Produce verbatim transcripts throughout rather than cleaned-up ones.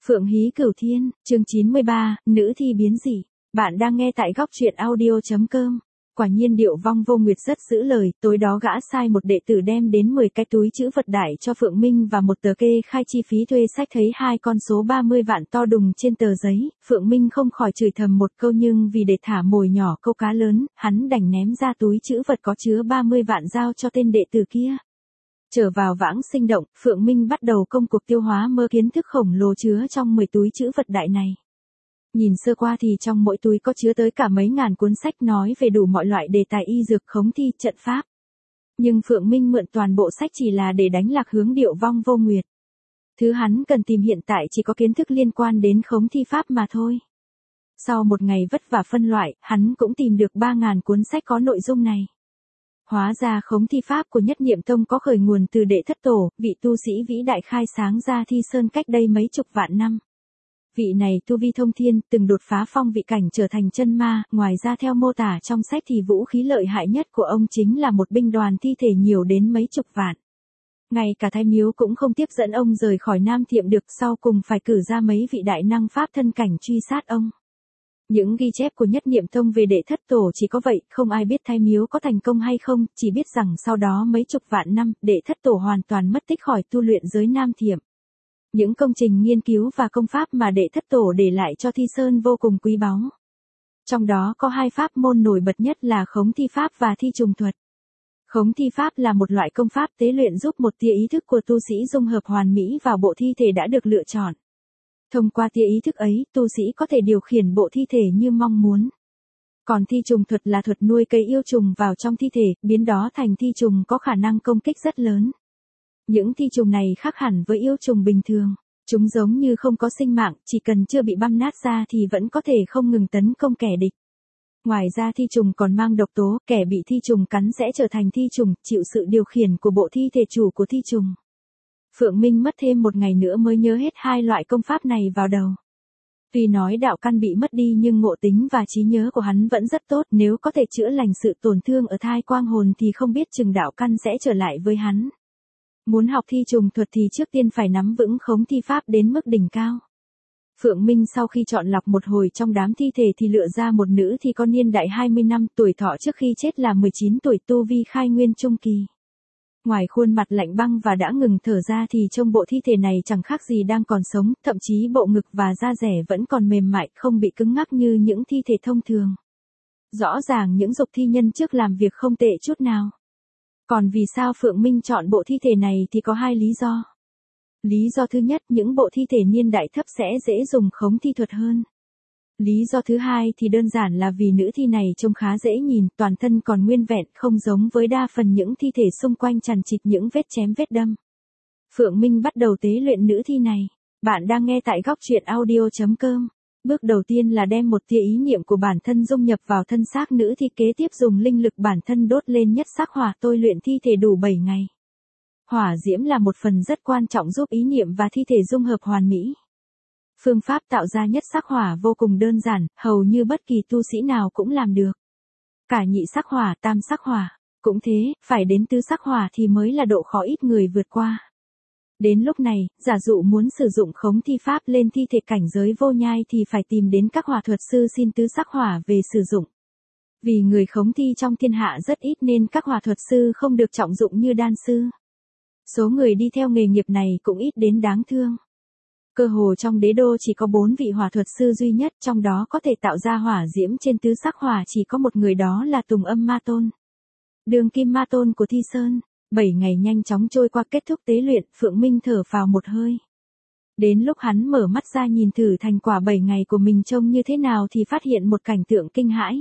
Phượng Hí Cửu Thiên, chương chín mươi ba, nữ thi biến dị. Bạn đang nghe tại góc truyện audio.com. Quả nhiên Điệu Vong Vô Nguyệt rất giữ lời, tối đó gã sai một đệ tử đem đến mười cái túi chữ vật đại cho Phượng Minh và một tờ kê khai chi phí thuê sách, thấy hai con số ba mươi vạn to đùng trên tờ giấy, Phượng Minh không khỏi chửi thầm một câu, nhưng vì để thả mồi nhỏ câu cá lớn, hắn đành ném ra túi chữ vật có chứa ba mươi vạn giao cho tên đệ tử kia. Trở vào Vãng Sinh Động, Phượng Minh bắt đầu công cuộc tiêu hóa mớ kiến thức khổng lồ chứa trong mười túi chữ vật đại này. Nhìn sơ qua thì trong mỗi túi có chứa tới cả mấy ngàn cuốn sách nói về đủ mọi loại đề tài y dược, khống thi, trận pháp. Nhưng Phượng Minh mượn toàn bộ sách chỉ là để đánh lạc hướng Điệu Vong Vô Nguyệt. Thứ hắn cần tìm hiện tại chỉ có kiến thức liên quan đến khống thi pháp mà thôi. Sau một ngày vất vả phân loại, hắn cũng tìm được ba ngàn cuốn sách có nội dung này. Hóa ra khống thi pháp của Nhất Niệm Tông có khởi nguồn từ Đệ Thất Tổ, vị tu sĩ vĩ đại khai sáng ra Thi Sơn cách đây mấy chục vạn năm. Vị này tu vi thông thiên, từng đột phá phong vị cảnh trở thành chân ma, ngoài ra theo mô tả trong sách thì vũ khí lợi hại nhất của ông chính là một binh đoàn thi thể nhiều đến mấy chục vạn. Ngay cả Thái Miếu cũng không tiếp dẫn ông rời khỏi Nam Thiệm được, sau cùng phải cử ra mấy vị đại năng pháp thân cảnh truy sát ông. Những ghi chép của Nhất Niệm Tông về Đệ Thất Tổ chỉ có vậy, không ai biết Thái Miếu có thành công hay không, chỉ biết rằng sau đó mấy chục vạn năm, Đệ Thất Tổ hoàn toàn mất tích khỏi tu luyện giới Nam Thiệm. Những công trình nghiên cứu và công pháp mà Đệ Thất Tổ để lại cho Thi Sơn vô cùng quý báu. Trong đó có hai pháp môn nổi bật nhất là khống thi pháp và thi trùng thuật. Khống thi pháp là một loại công pháp tế luyện giúp một tia ý thức của tu sĩ dung hợp hoàn mỹ vào bộ thi thể đã được lựa chọn. Thông qua tia ý thức ấy, tu sĩ có thể điều khiển bộ thi thể như mong muốn. Còn thi trùng thuật là thuật nuôi cây yêu trùng vào trong thi thể, biến đó thành thi trùng có khả năng công kích rất lớn. Những thi trùng này khác hẳn với yêu trùng bình thường. Chúng giống như không có sinh mạng, chỉ cần chưa bị băm nát ra thì vẫn có thể không ngừng tấn công kẻ địch. Ngoài ra thi trùng còn mang độc tố, kẻ bị thi trùng cắn sẽ trở thành thi trùng, chịu sự điều khiển của bộ thi thể chủ của thi trùng. Phượng Minh mất thêm một ngày nữa mới nhớ hết hai loại công pháp này vào đầu. Tuy nói đạo căn bị mất đi nhưng ngộ tính và trí nhớ của hắn vẫn rất tốt, nếu có thể chữa lành sự tổn thương ở thai quang hồn thì không biết chừng đạo căn sẽ trở lại với hắn. Muốn học thi trùng thuật thì trước tiên phải nắm vững khống thi pháp đến mức đỉnh cao. Phượng Minh sau khi chọn lọc một hồi trong đám thi thể thì lựa ra một nữ thi có niên đại hai mươi năm, tuổi thọ trước khi chết là mười chín tuổi, tu vi khai nguyên trung kỳ. Ngoài khuôn mặt lạnh băng và đã ngừng thở ra thì trong bộ thi thể này chẳng khác gì đang còn sống, thậm chí bộ ngực và da dẻ vẫn còn mềm mại, không bị cứng ngắc như những thi thể thông thường. Rõ ràng những dục thi nhân trước làm việc không tệ chút nào. Còn vì sao Phượng Minh chọn bộ thi thể này thì có hai lý do. Lý do thứ nhất, những bộ thi thể niên đại thấp sẽ dễ dùng khống thi thuật hơn. Lý do thứ hai thì đơn giản là vì nữ thi này trông khá dễ nhìn, toàn thân còn nguyên vẹn, không giống với đa phần những thi thể xung quanh chằng chịt những vết chém vết đâm. Phượng Minh bắt đầu tế luyện nữ thi này. Bạn đang nghe tại góc truyện audio.com. Bước đầu tiên là đem một tia ý niệm của bản thân dung nhập vào thân xác nữ thi, kế tiếp dùng linh lực bản thân đốt lên nhất sắc hỏa tôi luyện thi thể đủ bảy ngày. Hỏa diễm là một phần rất quan trọng giúp ý niệm và thi thể dung hợp hoàn mỹ. Phương pháp tạo ra nhất sắc hỏa vô cùng đơn giản, hầu như bất kỳ tu sĩ nào cũng làm được. Cả nhị sắc hỏa, tam sắc hỏa, cũng thế, phải đến tứ sắc hỏa thì mới là độ khó ít người vượt qua. Đến lúc này, giả dụ muốn sử dụng khống thi pháp lên thi thể cảnh giới vô nhai thì phải tìm đến các hỏa thuật sư xin tứ sắc hỏa về sử dụng. Vì người khống thi trong thiên hạ rất ít nên các hỏa thuật sư không được trọng dụng như đan sư. Số người đi theo nghề nghiệp này cũng ít đến đáng thương. Cơ hồ trong đế đô chỉ có bốn vị hỏa thuật sư duy nhất, trong đó có thể tạo ra hỏa diễm trên tứ sắc hỏa chỉ có một người, đó là Tùng Âm Ma Tôn. Đường Kim Ma Tôn của Thi Sơn. Bảy ngày nhanh chóng trôi qua, kết thúc tế luyện, Phượng Minh thở phào một hơi. Đến lúc hắn mở mắt ra nhìn thử thành quả bảy ngày của mình trông như thế nào thì phát hiện một cảnh tượng kinh hãi.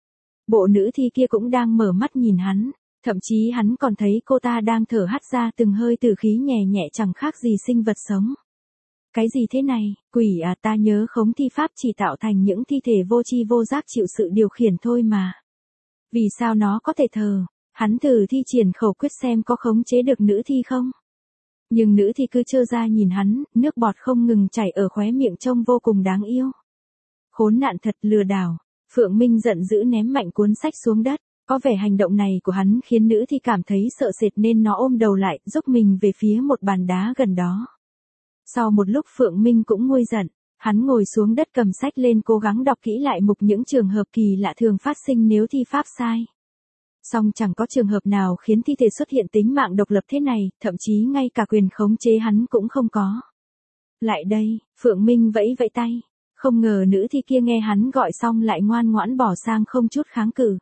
Bộ nữ thi kia cũng đang mở mắt nhìn hắn, thậm chí hắn còn thấy cô ta đang thở hắt ra từng hơi tử khí nhẹ nhẹ chẳng khác gì sinh vật sống. Cái gì thế này, quỷ à, ta nhớ khống thi pháp chỉ tạo thành những thi thể vô tri vô giác chịu sự điều khiển thôi mà. Vì sao nó có thể thờ? Hắn thử thi triển khẩu quyết xem có khống chế được nữ thi không. Nhưng nữ thi cứ trơ ra nhìn hắn, nước bọt không ngừng chảy ở khóe miệng trông vô cùng đáng yêu. Khốn nạn thật, lừa đảo. Phượng Minh giận dữ ném mạnh cuốn sách xuống đất. Có vẻ hành động này của hắn khiến nữ thi cảm thấy sợ sệt nên nó ôm đầu lại, dốc mình về phía một bàn đá gần đó. Sau một lúc Phượng Minh cũng nguôi giận, hắn ngồi xuống đất cầm sách lên cố gắng đọc kỹ lại mục những trường hợp kỳ lạ thường phát sinh nếu thi pháp sai. Song chẳng có trường hợp nào khiến thi thể xuất hiện tính mạng độc lập thế này, thậm chí ngay cả quyền khống chế hắn cũng không có. Lại đây, Phượng Minh vẫy vẫy tay. Không ngờ nữ thi kia nghe hắn gọi xong lại ngoan ngoãn bỏ sang không chút kháng cự.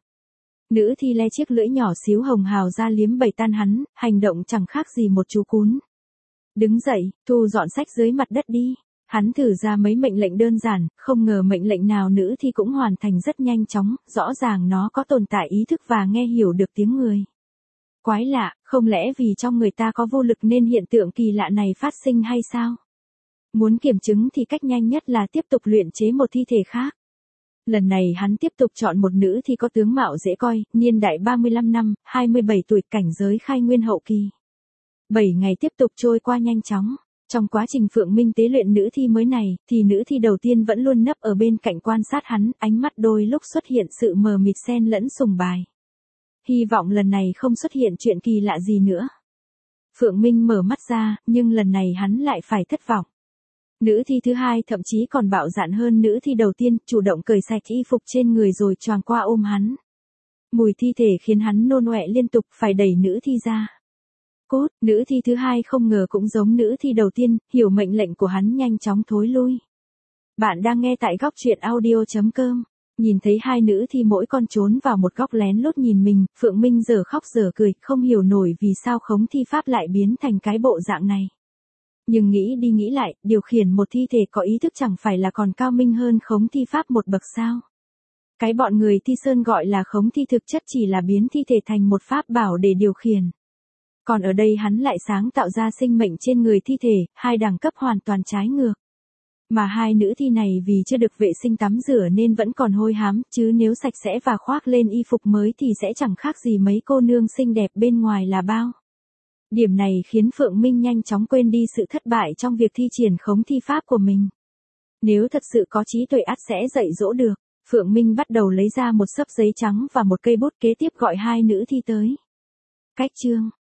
Nữ thi le chiếc lưỡi nhỏ xíu hồng hào ra liếm bầy tan hắn, hành động chẳng khác gì một chú cún. Đứng dậy, thu dọn sách dưới mặt đất đi. Hắn thử ra mấy mệnh lệnh đơn giản, không ngờ mệnh lệnh nào nữ thi cũng hoàn thành rất nhanh chóng, rõ ràng nó có tồn tại ý thức và nghe hiểu được tiếng người. Quái lạ, không lẽ vì trong người ta có vô lực nên hiện tượng kỳ lạ này phát sinh hay sao? Muốn kiểm chứng thì cách nhanh nhất là tiếp tục luyện chế một thi thể khác. Lần này hắn tiếp tục chọn một nữ thi có tướng mạo dễ coi, niên đại ba mươi lăm năm, hai mươi bảy tuổi, cảnh giới khai nguyên hậu kỳ. bảy ngày tiếp tục trôi qua nhanh chóng. Trong quá trình Phượng Minh tế luyện nữ thi mới này, thì nữ thi đầu tiên vẫn luôn nấp ở bên cạnh quan sát hắn, ánh mắt đôi lúc xuất hiện sự mờ mịt xen lẫn sùng bài. Hy vọng lần này không xuất hiện chuyện kỳ lạ gì nữa. Phượng Minh mở mắt ra, nhưng lần này hắn lại phải thất vọng. Nữ thi thứ hai thậm chí còn bạo dạn hơn nữ thi đầu tiên, chủ động cởi sạch y phục trên người rồi choàng qua ôm hắn. Mùi thi thể khiến hắn nôn ọe liên tục, phải đẩy nữ thi ra. Cốt, nữ thi thứ hai không ngờ cũng giống nữ thi đầu tiên, hiểu mệnh lệnh của hắn nhanh chóng thối lui. Bạn đang nghe tại góc truyện audio chấm com. Nhìn thấy hai nữ thi mỗi con trốn vào một góc lén lút nhìn mình, Phượng Minh giờ khóc giờ cười, không hiểu nổi vì sao khống thi pháp lại biến thành cái bộ dạng này. Nhưng nghĩ đi nghĩ lại, điều khiển một thi thể có ý thức chẳng phải là còn cao minh hơn khống thi pháp một bậc sao? Cái bọn người thi sơn gọi là khống thi thực chất chỉ là biến thi thể thành một pháp bảo để điều khiển. Còn ở đây hắn lại sáng tạo ra sinh mệnh trên người thi thể, hai đẳng cấp hoàn toàn trái ngược. Mà hai nữ thi này vì chưa được vệ sinh tắm rửa nên vẫn còn hôi hám, chứ nếu sạch sẽ và khoác lên y phục mới thì sẽ chẳng khác gì mấy cô nương xinh đẹp bên ngoài là bao. Điểm này khiến Phượng Minh nhanh chóng quên đi sự thất bại trong việc thi triển khống thi pháp của mình. Nếu thật sự có trí tuệ ắt sẽ dạy dỗ được. Phượng Minh bắt đầu lấy ra một xấp giấy trắng và một cây bút, kế tiếp gọi hai nữ thi tới. Cách chương.